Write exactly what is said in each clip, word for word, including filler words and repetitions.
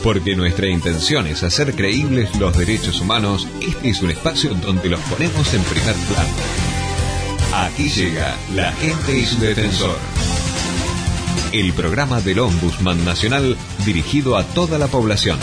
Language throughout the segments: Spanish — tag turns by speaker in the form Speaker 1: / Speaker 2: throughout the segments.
Speaker 1: Porque nuestra intención es hacer creíbles los derechos humanos, este es un espacio donde los ponemos en primer plano. Aquí llega La Gente y su Defensor, el programa del Ombudsman Nacional dirigido a toda la población.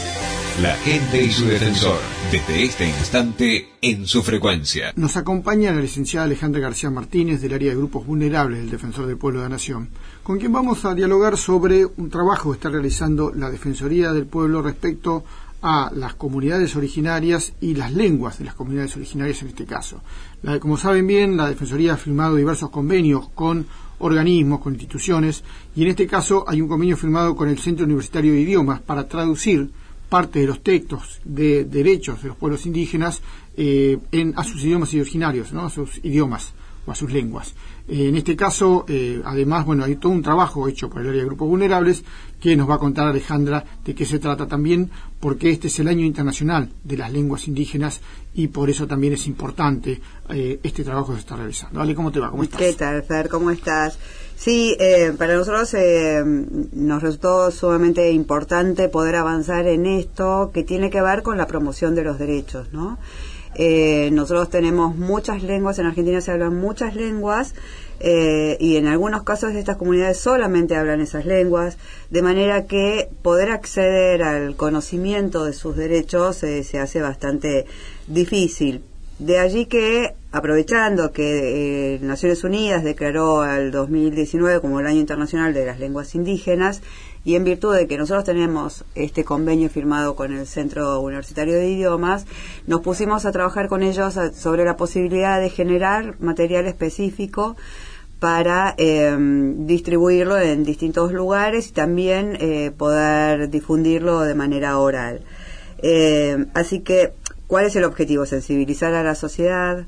Speaker 1: La Gente y su Defensor, desde este instante en su frecuencia.
Speaker 2: Nos acompaña la licenciada Alejandra García Martínez del área de grupos vulnerables del Defensor del Pueblo de la Nación, con quien vamos a dialogar sobre un trabajo que está realizando la Defensoría del Pueblo respecto a las comunidades originarias y las lenguas de las comunidades originarias en este caso. La, como saben bien, la Defensoría ha firmado diversos convenios con organismos, con instituciones, y en este caso hay un convenio firmado con el Centro Universitario de Idiomas para traducir parte de los textos de derechos de los pueblos indígenas eh, en, a sus idiomas originarios, ¿no? A sus idiomas o a sus lenguas. Eh, en este caso, eh, además, bueno, hay todo un trabajo hecho por el área de grupos vulnerables que nos va a contar Alejandra de qué se trata también, porque este es el año internacional de las lenguas indígenas y por eso también es importante eh, este trabajo que se está realizando. Ale, ¿cómo te va? ¿Cómo estás?
Speaker 3: ¿Qué tal, Fer? ¿Cómo estás? Sí, eh, para nosotros eh, nos resultó sumamente importante poder avanzar en esto que tiene que ver con la promoción de los derechos, ¿no? Eh, nosotros tenemos muchas lenguas, en Argentina se hablan muchas lenguas, eh, y en algunos casos estas comunidades solamente hablan esas lenguas, de manera que poder acceder al conocimiento de sus derechos eh, se hace bastante difícil. De allí que, aprovechando que eh, Naciones Unidas declaró al dos mil diecinueve como el Año Internacional de las Lenguas Indígenas, y en virtud de que nosotros tenemos este convenio firmado con el Centro Universitario de Idiomas, nos pusimos a trabajar con ellos a, sobre la posibilidad de generar material específico para eh, distribuirlo en distintos lugares y también eh, poder difundirlo de manera oral. Eh, así que, ¿cuál es el objetivo? Sensibilizar a la sociedad,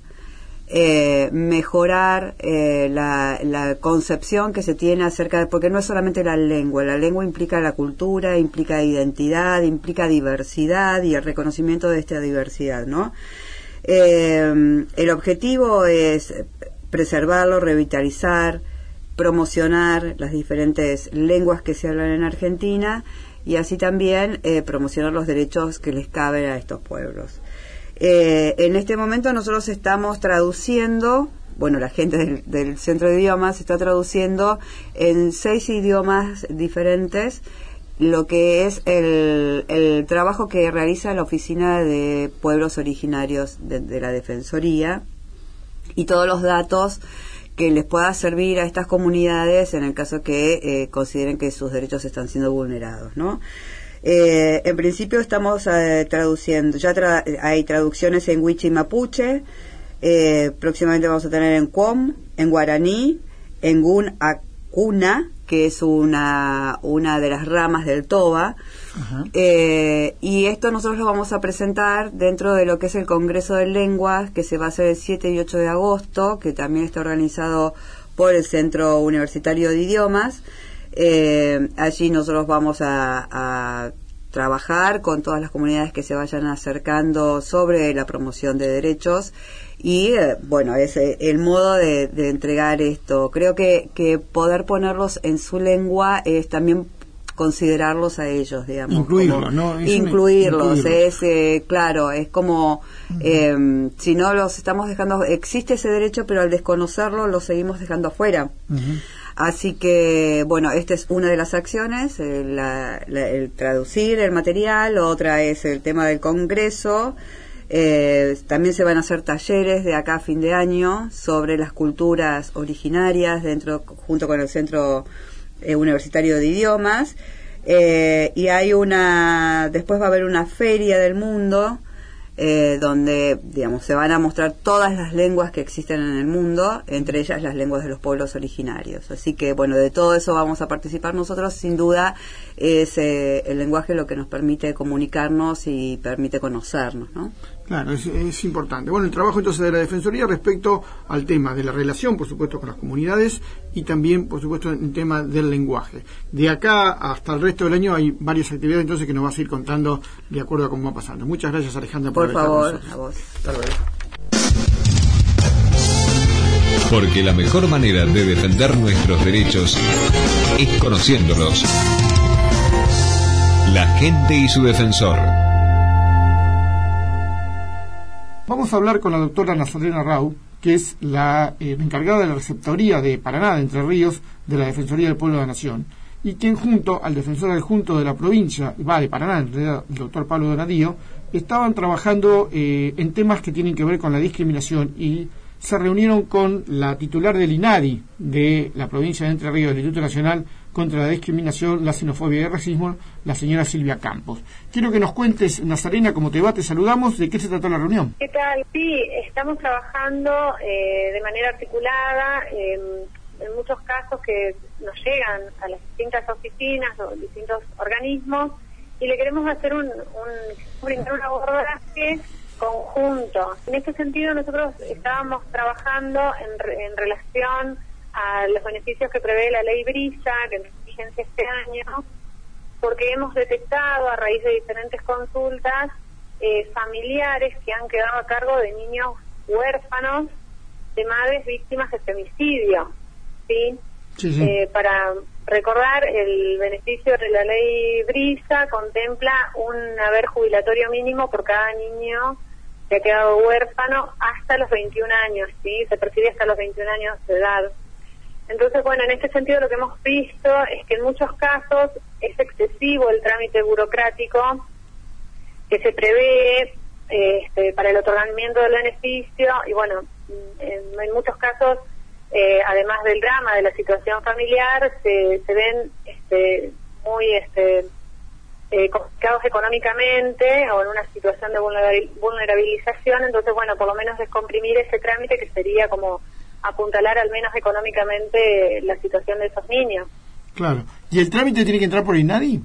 Speaker 3: eh, mejorar eh, la, la concepción que se tiene acerca de... Porque no es solamente la lengua, la lengua implica la cultura, implica identidad, implica diversidad y el reconocimiento de esta diversidad, ¿no? Eh, el objetivo es preservarlo, revitalizar, promocionar las diferentes lenguas que se hablan en Argentina y así también eh, promocionar los derechos que les caben a estos pueblos. Eh, en este momento nosotros estamos traduciendo, bueno, la gente del, del Centro de Idiomas está traduciendo en seis idiomas diferentes lo que es el, el trabajo que realiza la Oficina de Pueblos Originarios de, de la Defensoría y todos los datos que les pueda servir a estas comunidades en el caso que eh, consideren que sus derechos están siendo vulnerados, ¿no? Eh, en principio estamos eh, traduciendo, ya tra hay traducciones en Wichi y Mapuche, eh, próximamente vamos a tener en Cuom, en Guaraní, en Gun Acuna, que es una, una de las ramas del Toba, eh, y esto nosotros lo vamos a presentar dentro de lo que es el Congreso de Lenguas, que se va a hacer el siete y ocho de agosto, que también está organizado por el Centro Universitario de Idiomas. Eh, allí nosotros vamos a, a trabajar con todas las comunidades que se vayan acercando sobre la promoción de derechos y eh, bueno, es eh, el modo de, de entregar esto. Creo que, que poder ponerlos en su lengua es también considerarlos a ellos, digamos.
Speaker 2: Incluirlos, ¿no? Es
Speaker 3: incluirlos,
Speaker 2: incluirlos.
Speaker 3: es eh, claro, es como uh-huh. eh, si no los estamos dejando, existe ese derecho, pero al desconocerlo lo seguimos dejando afuera. Uh-huh. Así que, bueno, esta es una de las acciones, eh, la, la, el traducir el material, otra es el tema del Congreso, eh, también se van a hacer talleres de acá a fin de año sobre las culturas originarias dentro, junto con el Centro eh, Universitario de Idiomas, eh, y hay una, después va a haber una feria del mundo, Eh, donde, digamos, se van a mostrar todas las lenguas que existen en el mundo, entre ellas las lenguas de los pueblos originarios. Así que, bueno, de todo eso vamos a participar nosotros. Sin duda es eh, el lenguaje lo que nos permite comunicarnos y permite conocernos, ¿no?
Speaker 2: Claro, es, es importante. Bueno, el trabajo entonces de la Defensoría respecto al tema de la relación, por supuesto, con las comunidades y también, por supuesto, el tema del lenguaje. De acá hasta el resto del año hay varias actividades entonces que nos vas a ir contando de acuerdo a cómo va pasando. Muchas gracias, Alejandra, por,
Speaker 3: por favor, a vos.
Speaker 2: Hasta luego.
Speaker 1: Porque la mejor manera de defender nuestros derechos es conociéndolos. La gente y su defensor.
Speaker 2: Vamos a hablar con la doctora Nazarena Rau, que es la eh, encargada de la receptoría de Paraná, de Entre Ríos, de la Defensoría del Pueblo de la Nación, y quien junto al defensor adjunto de la provincia, va de Paraná, en realidad, el doctor Pablo Donadío, estaban trabajando eh, en temas que tienen que ver con la discriminación y se reunieron con la titular del INADI de la provincia de Entre Ríos, del Instituto Nacional contra la Discriminación, la Xenofobia y el Racismo, la señora Silvia Campos. Quiero que nos cuentes, Nazarena, cómo te va, te saludamos, ¿de qué se trató la reunión?
Speaker 4: ¿Qué tal? Sí, estamos trabajando eh, de manera articulada eh, en muchos casos que nos llegan a las distintas oficinas o distintos organismos y le queremos hacer un, un brindar un abordaje conjunto. En este sentido, nosotros estábamos trabajando en, en relación a los beneficios que prevé la ley Brisa, que entró en vigencia este año, porque hemos detectado a raíz de diferentes consultas eh, familiares que han quedado a cargo de niños huérfanos de madres víctimas de femicidio, ¿sí? Sí, sí. Eh, para recordar, el beneficio de la ley Brisa contempla un haber jubilatorio mínimo por cada niño que ha quedado huérfano hasta los veintiún años, ¿sí? Se percibe hasta los veintiún años de edad. Entonces, bueno, en este sentido lo que hemos visto es que en muchos casos es excesivo el trámite burocrático que se prevé eh, este, para el otorgamiento del beneficio y, bueno, en, en muchos casos, eh, además del drama de la situación familiar, se, se ven este, muy este, eh, complicados económicamente o en una situación de vulnerabilización. Entonces, bueno, por lo menos descomprimir ese trámite que sería como apuntalar al menos económicamente la situación de esos niños.
Speaker 2: Claro. ¿Y el trámite tiene que entrar por INADI?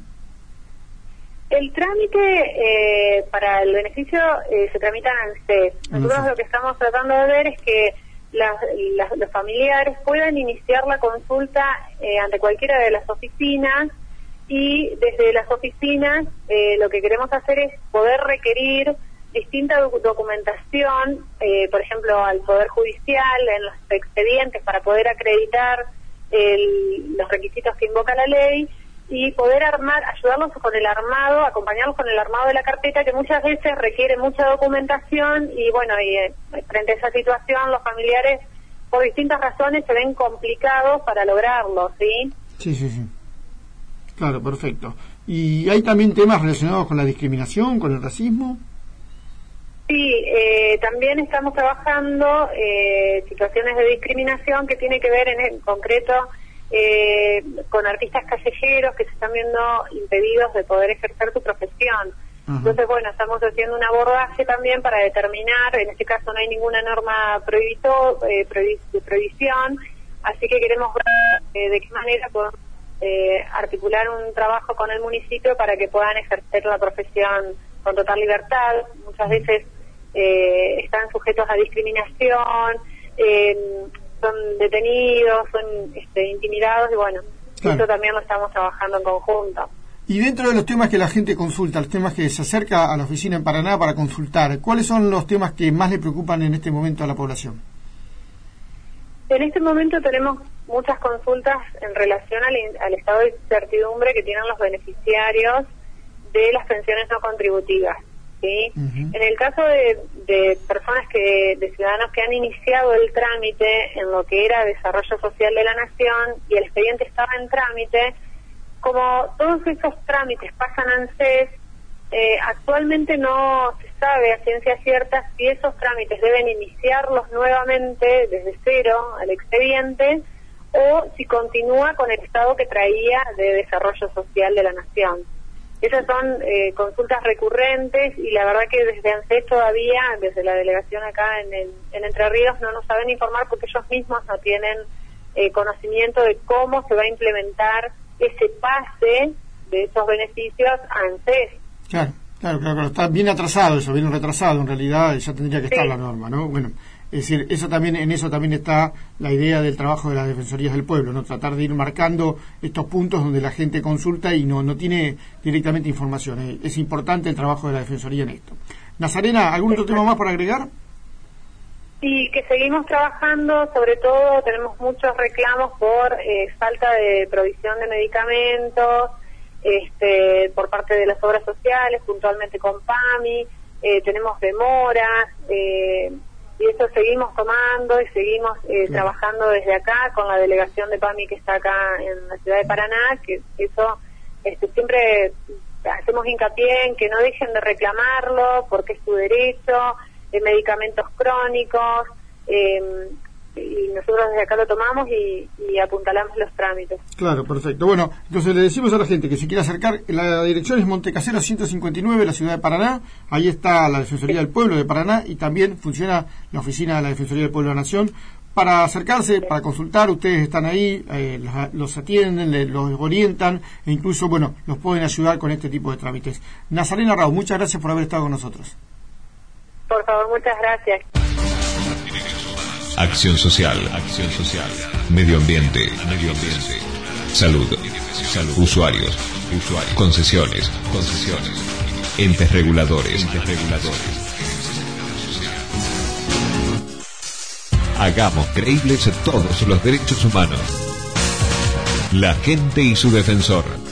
Speaker 4: El trámite eh, para el beneficio eh, se tramita en ANSES. Nosotros no sé. Lo que estamos tratando de ver es que las, las, los familiares puedan iniciar la consulta eh, ante cualquiera de las oficinas y desde las oficinas eh, lo que queremos hacer es poder requerir distinta doc- documentación, eh, por ejemplo, al Poder Judicial, en los expedientes, para poder acreditar el, los requisitos que invoca la ley y poder armar, ayudarlos con el armado, acompañarlos con el armado de la carpeta, que muchas veces requiere mucha documentación y, bueno, y eh, frente a esa situación los familiares, por distintas razones, se ven complicados para lograrlo, ¿sí?
Speaker 2: Sí, sí, sí. Claro, perfecto. ¿Y hay también temas relacionados con la discriminación, con el racismo?
Speaker 4: Sí, eh, también estamos trabajando eh, situaciones de discriminación que tiene que ver en, en concreto eh, con artistas callejeros que se están viendo impedidos de poder ejercer su profesión. Uh-huh. Entonces, bueno, estamos haciendo un abordaje también para determinar, en este caso no hay ninguna norma prohibito, eh, prohib- de prohibición, así que queremos ver eh, de qué manera podemos eh, articular un trabajo con el municipio para que puedan ejercer la profesión con total libertad. Muchas veces eh, están sujetos a discriminación, eh, son detenidos, son este, intimidados y bueno, claro. Eso también lo estamos trabajando en conjunto.
Speaker 2: Y dentro de los temas que la gente consulta, los temas que se acerca a la oficina en Paraná para consultar, ¿cuáles son los temas que más le preocupan en este momento a la población?
Speaker 4: En este momento tenemos muchas consultas en relación al, al estado de incertidumbre que tienen los beneficiarios de las pensiones no contributivas, ¿sí? Uh-huh. En el caso de, de personas que, de ciudadanos que han iniciado el trámite en lo que era desarrollo social de la nación y el expediente estaba en trámite, como todos esos trámites pasan a ANSES, eh, actualmente no se sabe a ciencia cierta si esos trámites deben iniciarlos nuevamente desde cero al expediente o si continúa con el estado que traía de desarrollo social de la nación. Esas son eh, consultas recurrentes y la verdad que desde ANSES todavía, desde la delegación acá en, el, en Entre Ríos, no nos saben informar porque ellos mismos no tienen eh, conocimiento de cómo se va a implementar ese pase de esos beneficios a ANSES.
Speaker 2: Claro, claro, claro, claro, está bien atrasado eso, bien retrasado, en realidad ya tendría que estar sí. La norma, ¿no? Bueno, es decir, eso también, en eso también está la idea del trabajo de las defensorías del pueblo, ¿no? Tratar de ir marcando estos puntos donde la gente consulta y no, no tiene directamente información. Es, es importante el trabajo de la defensoría en esto. Nazarena, ¿algún otro tema más para agregar?
Speaker 4: Sí, que seguimos trabajando, sobre todo tenemos muchos reclamos por eh, falta de provisión de medicamentos, este, por parte de las obras sociales, puntualmente con PAMI, eh, tenemos demoras, eh, y eso seguimos tomando y seguimos eh, trabajando desde acá con la delegación de PAMI que está acá en la ciudad de Paraná, que eso este, siempre hacemos hincapié en que no dejen de reclamarlo porque es su derecho, eh, medicamentos crónicos, eh, y nosotros desde acá lo tomamos y, y apuntalamos los trámites.
Speaker 2: Claro, perfecto. Bueno, entonces le decimos a la gente que se quiera acercar, la dirección es Montecasero ciento cincuenta y nueve, la ciudad de Paraná, ahí está la Defensoría del Pueblo de Paraná y también funciona la oficina de la Defensoría del Pueblo de la Nación. Para acercarse, para consultar, ustedes están ahí, eh, los, los atienden, les, los orientan e incluso, bueno, los pueden ayudar con este tipo de trámites. Nazarena Rau, muchas gracias por haber estado con nosotros.
Speaker 4: Por favor, muchas gracias.
Speaker 1: Acción social, acción social, medio ambiente, medio ambiente, salud, salud, usuarios, usuarios, concesiones, concesiones, entes reguladores, entes reguladores. Hagamos creíbles todos los derechos humanos. La gente y su defensor.